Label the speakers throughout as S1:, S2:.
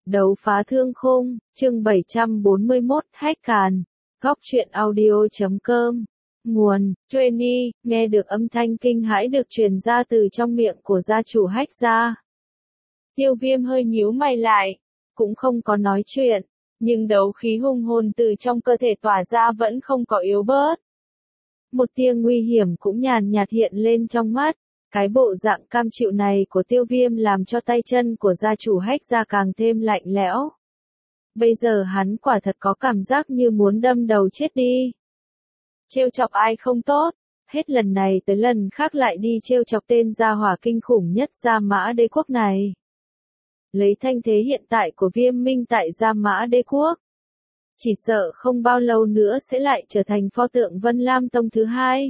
S1: Đấu phá thương khung, chương 741, Hách Càn, Góc truyện audio.com. Nguồn, Trainee, nghe được âm thanh kinh hãi được truyền ra từ trong miệng của gia chủ Hách gia. Tiêu Viêm hơi nhíu mày lại, cũng không có nói chuyện, nhưng đấu khí hung hồn từ trong cơ thể tỏa ra vẫn không có yếu bớt. Một tia nguy hiểm cũng nhàn nhạt hiện lên trong mắt. Cái bộ dạng cam chịu này của Tiêu Viêm làm cho tay chân của gia chủ Hách gia càng thêm lạnh lẽo. Bây giờ hắn quả thật có cảm giác như muốn đâm đầu chết đi. Trêu chọc ai không tốt, hết lần này tới lần khác lại đi trêu chọc tên gia hỏa kinh khủng nhất Gia Mã Đế Quốc này. Lấy thanh thế hiện tại của Viêm Minh tại Gia Mã Đế Quốc, chỉ sợ không bao lâu nữa sẽ lại trở thành pho tượng Vân Lam Tông thứ hai.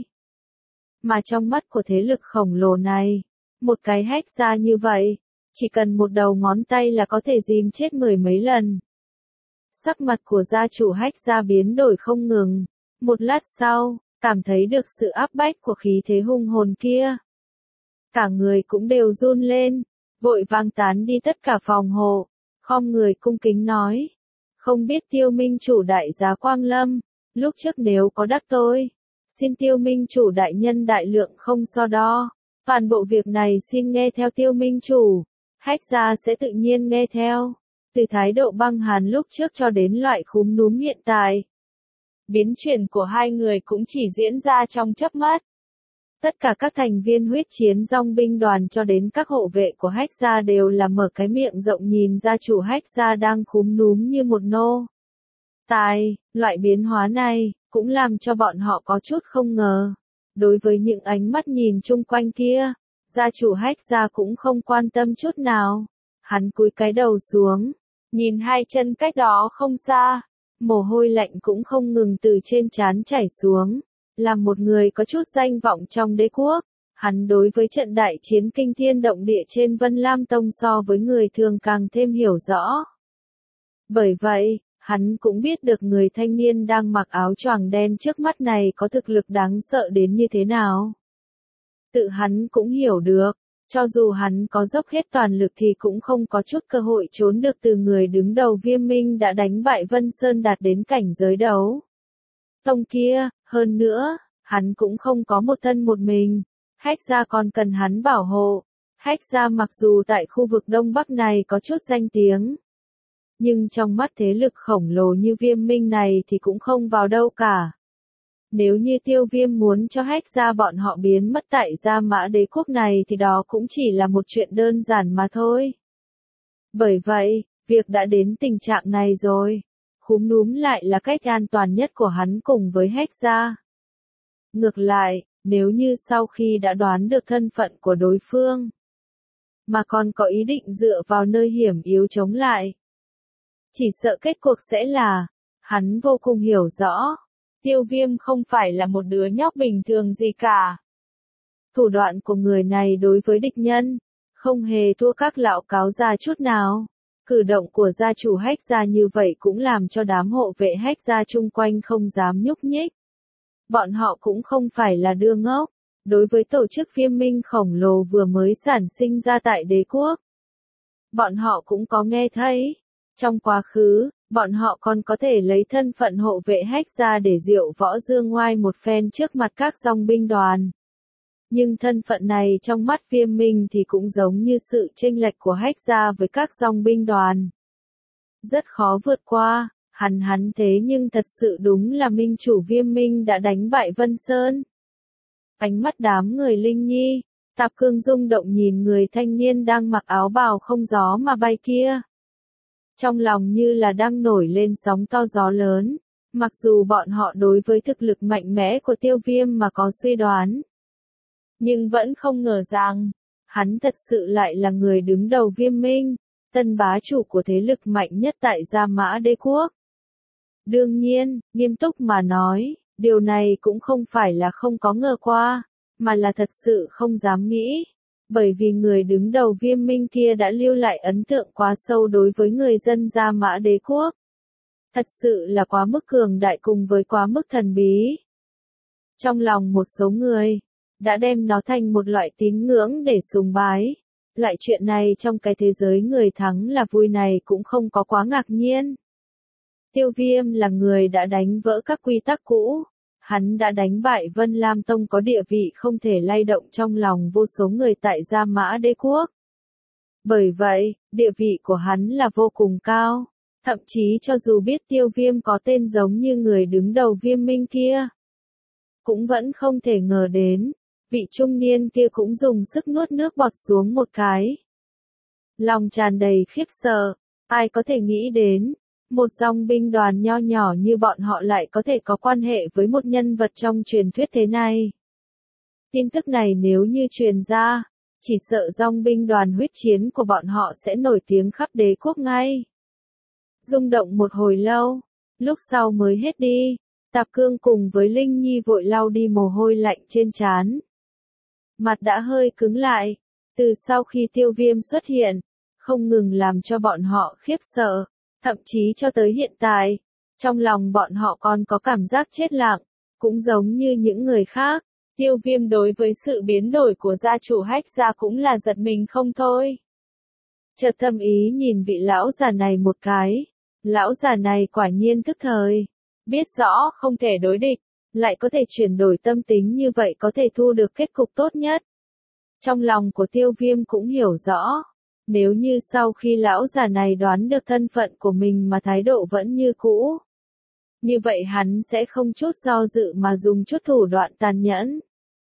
S1: Mà trong mắt của thế lực khổng lồ này, một cái Hách gia như vậy, chỉ cần một đầu ngón tay là có thể dìm chết mười mấy lần. Sắc mặt của gia chủ Hách gia biến đổi không ngừng, một lát sau, cảm thấy được sự áp bách của khí thế hung hồn kia. Cả người cũng đều run lên, vội vàng tán đi tất cả phòng hộ, khom người cung kính nói. Không biết Tiêu Minh chủ đại giá Quang Lâm, lúc trước nếu có đắc tội, xin Tiêu Minh chủ đại nhân đại lượng không so đo, toàn bộ việc này xin nghe theo Tiêu Minh chủ, Hách gia sẽ tự nhiên nghe theo, từ thái độ băng hàn lúc trước cho đến loại khúm núm hiện tại. Biến chuyển của hai người cũng chỉ diễn ra trong chớp mắt. Tất cả các thành viên huyết chiến dòng binh đoàn cho đến các hộ vệ của Hách gia đều là mở cái miệng rộng nhìn gia chủ Hách gia đang khúm núm như một nô tài. Loại biến hóa này cũng làm cho bọn họ có chút không ngờ. Đối với những ánh mắt nhìn chung quanh kia, gia chủ Hách gia cũng không quan tâm chút nào. Hắn cúi cái đầu xuống, nhìn hai chân cách đó không xa, mồ hôi lạnh cũng không ngừng từ trên trán chảy xuống. Là một người có chút danh vọng trong đế quốc, hắn đối với trận đại chiến kinh thiên động địa trên Vân Lam Tông so với người thường càng thêm hiểu rõ. Bởi vậy, hắn cũng biết được người thanh niên đang mặc áo choàng đen trước mắt này có thực lực đáng sợ đến như thế nào. Tự hắn cũng hiểu được, cho dù hắn có dốc hết toàn lực thì cũng không có chút cơ hội trốn được từ người đứng đầu Viêm Minh đã đánh bại Vân Sơn đạt đến cảnh giới đấu tông kia. Hơn nữa, hắn cũng không có một thân một mình, Hách gia còn cần hắn bảo hộ. Hách gia mặc dù tại khu vực Đông Bắc này có chút danh tiếng, nhưng trong mắt thế lực khổng lồ như Viêm Minh này thì cũng không vào đâu cả. Nếu như Tiêu Viêm muốn cho Hách gia bọn họ biến mất tại Gia Mã Đế Quốc này thì đó cũng chỉ là một chuyện đơn giản mà thôi. Bởi vậy, việc đã đến tình trạng này rồi. Khúm núm lại là cách an toàn nhất của hắn cùng với Hách gia. Ngược lại, nếu như sau khi đã đoán được thân phận của đối phương, mà còn có ý định dựa vào nơi hiểm yếu chống lại, chỉ sợ kết cuộc sẽ là, hắn vô cùng hiểu rõ, Tiêu Viêm không phải là một đứa nhóc bình thường gì cả. Thủ đoạn của người này đối với địch nhân, không hề thua các lão cáo già chút nào. Cử động của gia chủ Hách gia như vậy cũng làm cho đám hộ vệ Hách gia chung quanh không dám nhúc nhích. Bọn họ cũng không phải là đứa ngốc, đối với tổ chức Viêm Minh khổng lồ vừa mới sản sinh ra tại đế quốc. Bọn họ cũng có nghe thấy. Trong quá khứ, bọn họ còn có thể lấy thân phận hộ vệ Hách gia để diệu võ dương ngoai một phen trước mặt các dòng binh đoàn. Nhưng thân phận này trong mắt Viêm Minh thì cũng giống như sự chênh lệch của Hách gia với các dòng binh đoàn. Rất khó vượt qua, hắn thế nhưng thật sự đúng là minh chủ Viêm Minh đã đánh bại Vân Sơn. Ánh mắt đám người Linh Nhi, Tạp Cương rung động nhìn người thanh niên đang mặc áo bào không gió mà bay kia. Trong lòng như là đang nổi lên sóng to gió lớn, mặc dù bọn họ đối với thực lực mạnh mẽ của Tiêu Viêm mà có suy đoán. Nhưng vẫn không ngờ rằng, hắn thật sự lại là người đứng đầu Viêm Minh, tân bá chủ của thế lực mạnh nhất tại Gia Mã Đế Quốc. Đương nhiên, nghiêm túc mà nói, điều này cũng không phải là không có ngờ qua, mà là thật sự không dám nghĩ. Bởi vì người đứng đầu Viêm Minh kia đã lưu lại ấn tượng quá sâu đối với người dân Gia Mã Đế Quốc. Thật sự là quá mức cường đại cùng với quá mức thần bí. Trong lòng một số người, đã đem nó thành một loại tín ngưỡng để sùng bái. Loại chuyện này trong cái thế giới người thắng là vui này cũng không có quá ngạc nhiên. Tiêu Viêm là người đã đánh vỡ các quy tắc cũ. Hắn đã đánh bại Vân Lam Tông có địa vị không thể lay động trong lòng vô số người tại Gia Mã Đế Quốc. Bởi vậy, địa vị của hắn là vô cùng cao. Thậm chí cho dù biết Tiêu Viêm có tên giống như người đứng đầu Viêm Minh kia, cũng vẫn không thể ngờ đến, vị trung niên kia cũng dùng sức nuốt nước bọt xuống một cái. Lòng tràn đầy khiếp sợ, ai có thể nghĩ đến, một dòng binh đoàn nho nhỏ như bọn họ lại có thể có quan hệ với một nhân vật trong truyền thuyết thế này. Tin tức này nếu như truyền ra, chỉ sợ dòng binh đoàn huyết chiến của bọn họ sẽ nổi tiếng khắp đế quốc ngay. Rung động một hồi lâu, lúc sau mới hết đi, Tạp Cương cùng với Linh Nhi vội lau đi mồ hôi lạnh trên trán. Mặt đã hơi cứng lại, từ sau khi Tiêu Viêm xuất hiện, không ngừng làm cho bọn họ khiếp sợ, thậm chí cho tới hiện tại, trong lòng bọn họ còn có cảm giác chết lặng, cũng giống như những người khác. Tiêu Viêm đối với sự biến đổi của gia chủ Hách gia cũng là giật mình không thôi. Chợt thầm ý nhìn vị lão già này một cái, lão già này quả nhiên thức thời, biết rõ không thể đối địch, lại có thể chuyển đổi tâm tính như vậy có thể thu được kết cục tốt nhất. Trong lòng của Tiêu Viêm cũng hiểu rõ, nếu như sau khi lão già này đoán được thân phận của mình mà thái độ vẫn như cũ, như vậy hắn sẽ không chút do dự mà dùng chút thủ đoạn tàn nhẫn.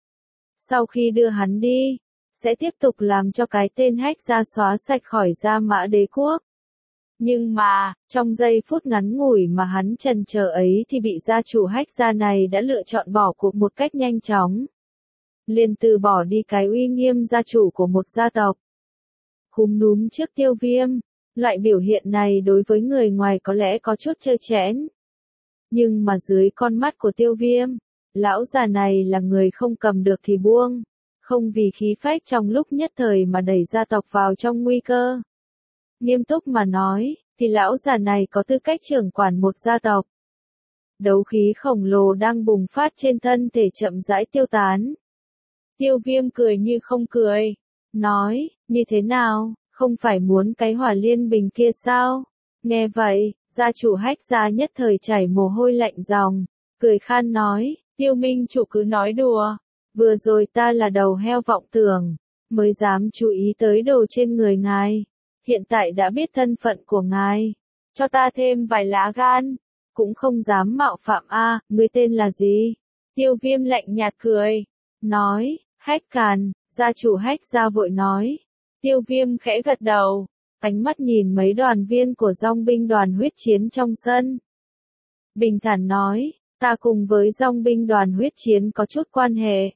S1: Sau khi đưa hắn đi, sẽ tiếp tục làm cho cái tên Hách gia xóa sạch khỏi Gia Mã Đế Quốc. Nhưng mà, trong giây phút ngắn ngủi mà hắn chần chờ ấy thì bị gia chủ Hách gia này đã lựa chọn bỏ cuộc một cách nhanh chóng. Liền từ bỏ đi cái uy nghiêm gia chủ của một gia tộc. Khúm núm trước Tiêu Viêm, loại biểu hiện này đối với người ngoài có lẽ có chút trơ trẽn. Nhưng mà dưới con mắt của Tiêu Viêm, lão già này là người không cầm được thì buông, không vì khí phách trong lúc nhất thời mà đẩy gia tộc vào trong nguy cơ. Nghiêm túc mà nói, thì lão già này có tư cách trưởng quản một gia tộc. Đấu khí khổng lồ đang bùng phát trên thân thể chậm rãi tiêu tán. Tiêu Viêm cười như không cười, nói, như thế nào, không phải muốn cái hỏa liên bình kia sao? Nghe vậy, gia chủ Hách gia nhất thời chảy mồ hôi lạnh ròng, cười khan nói, Tiêu Minh chủ cứ nói đùa, vừa rồi ta là đầu heo vọng tưởng, mới dám chú ý tới đồ trên người ngài, hiện tại đã biết thân phận của ngài, cho ta thêm vài lá gan, cũng không dám mạo phạm a, ngươi tên là gì? Tiêu Viêm lạnh nhạt cười, nói, Hách Càn, gia chủ Hách gia vội nói. Tiêu Viêm khẽ gật đầu, ánh mắt nhìn mấy đoàn viên của dòng binh đoàn huyết chiến trong sân. Bình thản nói, ta cùng với dòng binh đoàn huyết chiến có chút quan hệ.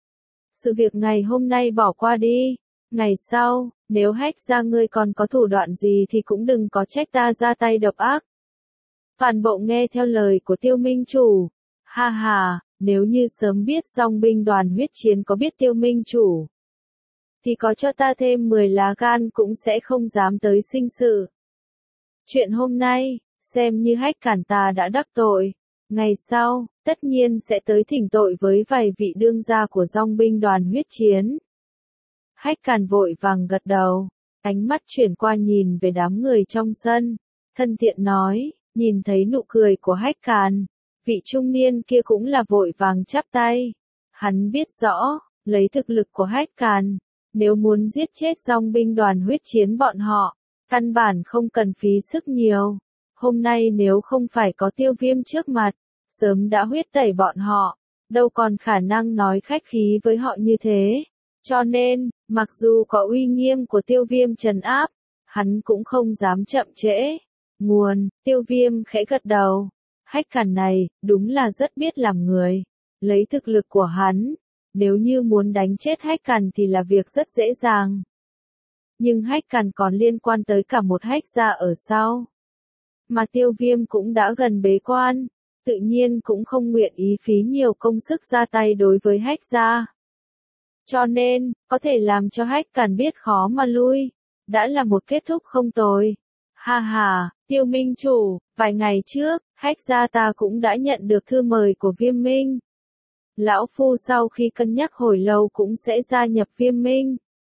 S1: Sự việc ngày hôm nay bỏ qua đi, ngày sau, nếu Hách gia ngươi còn có thủ đoạn gì thì cũng đừng có trách ta ra tay độc ác. Toàn bộ nghe theo lời của Tiêu Minh chủ, ha ha, nếu như sớm biết dòng binh đoàn huyết chiến có biết Tiêu Minh chủ, thì có cho ta thêm 10 lá gan cũng sẽ không dám tới sinh sự. Chuyện hôm nay, xem như Hách Càn ta đã đắc tội, ngày sau, tất nhiên sẽ tới thỉnh tội với vài vị đương gia của dòng binh đoàn huyết chiến. Hách Càn vội vàng gật đầu, ánh mắt chuyển qua nhìn về đám người trong sân, thân thiện nói, nhìn thấy nụ cười của Hách Càn, vị trung niên kia cũng là vội vàng chắp tay. Hắn biết rõ, lấy thực lực của Hách Càn, nếu muốn giết chết dòng binh đoàn huyết chiến bọn họ, căn bản không cần phí sức nhiều. Hôm nay nếu không phải có Tiêu Viêm trước mặt, sớm đã huyết tẩy bọn họ, đâu còn khả năng nói khách khí với họ như thế. Cho nên, mặc dù có uy nghiêm của Tiêu Viêm trấn áp, hắn cũng không dám chậm trễ. Nguồn, Tiêu Viêm khẽ gật đầu. Hách Càn này, đúng là rất biết làm người. Lấy thực lực của hắn, nếu như muốn đánh chết Hách Càn thì là việc rất dễ dàng. Nhưng Hách Càn còn liên quan tới cả một Hách gia ở sau. Mà Tiêu Viêm cũng đã gần bế quan, tự nhiên cũng không nguyện ý phí nhiều công sức ra tay đối với Hách gia. Cho nên, có thể làm cho Hách Càn biết khó mà lui, đã là một kết thúc không tồi. Ha ha, Tiêu Minh chủ, vài ngày trước, Hách gia ta cũng đã nhận được thư mời của Viêm Minh. Lão Phu sau khi cân nhắc hồi lâu cũng sẽ gia nhập Viêm Minh.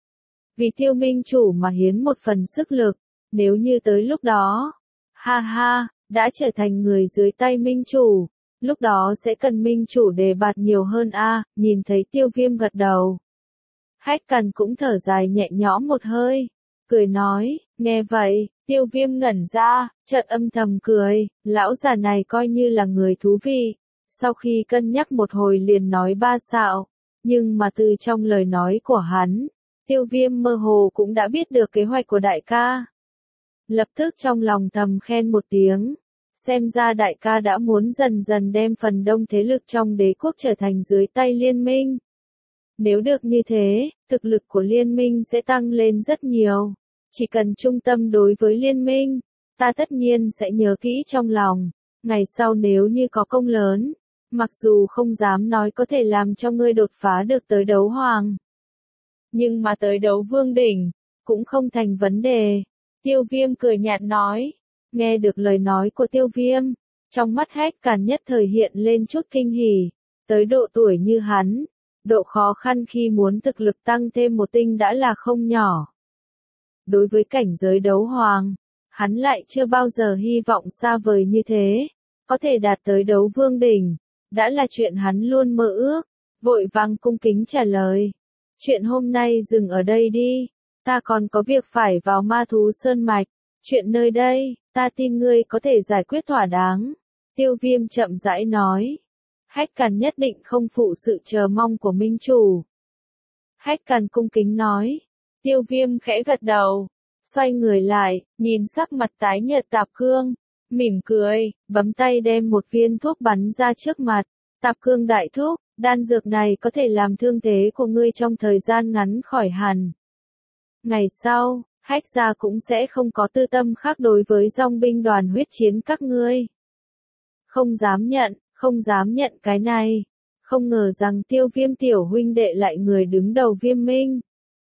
S1: vì Tiêu Minh Chủ mà hiến một phần sức lực, nếu như tới lúc đó, ha ha, đã trở thành người dưới tay Minh Chủ, lúc đó sẽ cần Minh Chủ đề bạt nhiều hơn a. Nhìn thấy Tiêu Viêm gật đầu. Hách Cằn cũng thở dài nhẹ nhõm một hơi, cười nói, nghe vậy, Tiêu Viêm ngẩn ra, chợt âm thầm cười, lão già này coi như là người thú vị. Sau khi cân nhắc một hồi liền nói ba xạo, nhưng mà từ trong lời nói của hắn, Tiêu Viêm mơ hồ cũng đã biết được kế hoạch của đại ca. Lập tức trong lòng thầm khen một tiếng, xem ra đại ca đã muốn dần dần đem phần đông thế lực trong đế quốc trở thành dưới tay liên minh. Nếu được như thế, thực lực của liên minh sẽ tăng lên rất nhiều. Chỉ cần trung tâm đối với liên minh, ta tất nhiên sẽ nhớ kỹ trong lòng. Ngày sau nếu như có công lớn, mặc dù không dám nói có thể làm cho ngươi đột phá được tới đấu hoàng, nhưng mà tới đấu vương đỉnh, cũng không thành vấn đề. Tiêu Viêm cười nhạt nói. Nghe được lời nói của Tiêu Viêm, trong mắt Hách Cằn nhất thời hiện lên chút kinh hỉ. Tới độ tuổi như hắn, độ khó khăn khi muốn thực lực tăng thêm một tinh đã là không nhỏ. Đối với cảnh giới đấu hoàng, hắn lại chưa bao giờ hy vọng xa vời như thế. Có thể đạt tới đấu vương đỉnh, đã là chuyện hắn luôn mơ ước. Vội vàng cung kính trả lời. Chuyện hôm nay dừng ở đây đi. Ta còn có việc phải vào Ma Thú Sơn Mạch. Chuyện nơi đây, ta tin ngươi có thể giải quyết thỏa đáng. Tiêu Viêm chậm rãi nói. Hách Cằn nhất định không phụ sự chờ mong của Minh Chủ. Hách Cằn cung kính nói. Tiêu Viêm khẽ gật đầu. Xoay người lại, nhìn sắc mặt tái nhợt Tạp Cương. Mỉm cười, bấm tay đem một viên thuốc bắn ra trước mặt. Tạp Cương đại thúc, đan dược này có thể làm thương thế của ngươi trong thời gian ngắn khỏi hẳn. Ngày sau, Hách gia cũng sẽ không có tư tâm khác đối với dòng binh đoàn huyết chiến các ngươi. Không dám nhận cái này. Không ngờ rằng Tiêu Viêm tiểu huynh đệ lại người đứng đầu Viêm Minh.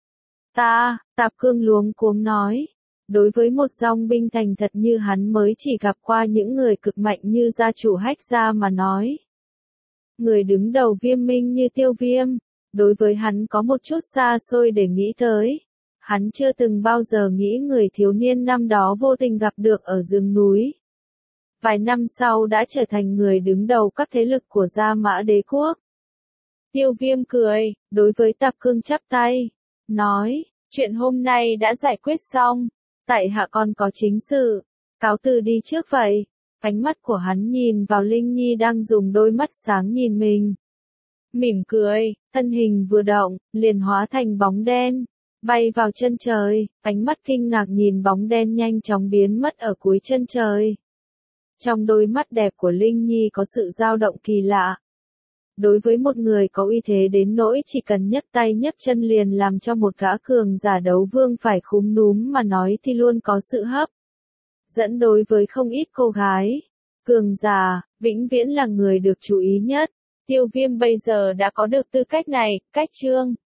S1: Tạp Cương luống cuống nói. Đối với một dòng binh thành thật như hắn mới chỉ gặp qua những người cực mạnh như gia chủ Hách gia mà nói. Người đứng đầu Viêm Minh như Tiêu Viêm, đối với hắn có một chút xa xôi để nghĩ tới. Hắn chưa từng bao giờ nghĩ người thiếu niên năm đó vô tình gặp được ở rừng núi. Vài năm sau đã trở thành người đứng đầu các thế lực của Gia Mã Đế Quốc. Tiêu Viêm cười, đối với Tạp Cương chắp tay, nói, chuyện hôm nay đã giải quyết xong, tại hạ còn có chính sự, cáo từ đi trước vậy. Ánh mắt của hắn nhìn vào Linh Nhi đang dùng đôi mắt sáng nhìn mình. Mỉm cười, thân hình vừa động, liền hóa thành bóng đen, bay vào chân trời, ánh mắt kinh ngạc nhìn bóng đen nhanh chóng biến mất ở cuối chân trời. Trong đôi mắt đẹp của Linh Nhi có sự dao động kỳ lạ. Đối với một người có uy thế đến nỗi chỉ cần nhấc tay nhấc chân liền làm cho một gã cường giả đấu vương phải khúm núm mà nói thì luôn có sự hấp dẫn đối với không ít cô gái. Cường giả, vĩnh viễn là người được chú ý nhất. Tiêu Viêm bây giờ đã có được tư cách này, cách chương.